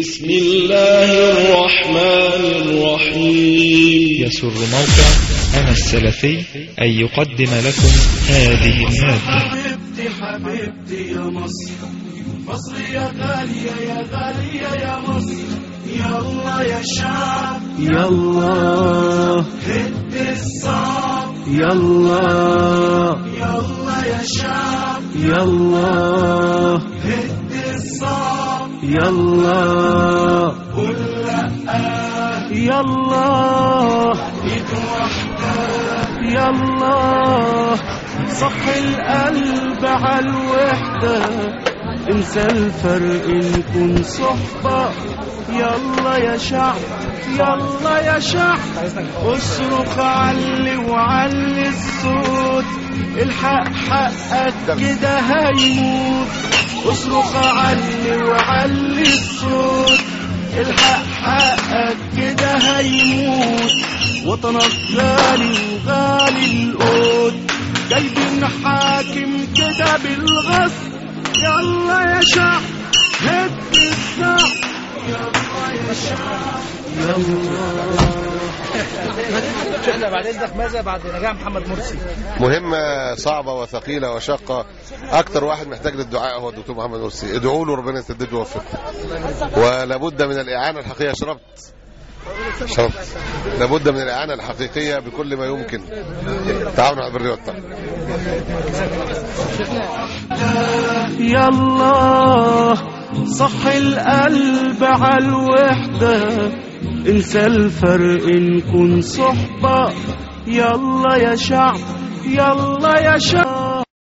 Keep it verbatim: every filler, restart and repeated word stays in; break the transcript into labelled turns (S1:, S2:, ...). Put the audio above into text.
S1: بسم الله الرحمن الرحيم.
S2: يسر موقع أنا السلفي أن يقدم لكم هذه المادة.
S1: حبيبتي حبيبتي يا مصر، مصر يا غالية يا غالية يا مصر، يلا يا شعب
S3: يلا
S1: هد الصعب،
S3: يلا
S1: يلا يا شعب
S3: يلا
S1: هد الصعب،
S3: يلا
S1: قل لأ
S3: يلا
S1: إيد واحدة،
S3: يلا صح القلب عالوحدة، انسى الفرق نكون صحبة. يلا يا شعب يلا يا شعب اصرخ علي وعلي الصوت، الحق حقك كده هيموت. اصرخ علي وعلي الصوت، الحق حقك كده هيموت. وطنك غالي وغالي القوت، جايبين حاكم كده بالغصب. يلا يا شعب هد الصعب، يلا يا شعب
S4: شفنا بعد اذنك ماذا بعد نجاح محمد مرسي؟
S5: مهمة صعبة وثقيلة وشاقة. أكتر واحد محتاج للدعاء هو الدكتور محمد مرسي، ادعوا له ربنا يسدده ويوفقه، ولابد من الإعانة الحقيقية. شربت شربت لابد من الإعانة الحقيقية بكل ما يمكن. تعاون على البر والتقوى.
S3: يلا صح القلب عالوحدة، انسى الفرق نكون صحبة. يلا يا شعب يلا يا شعب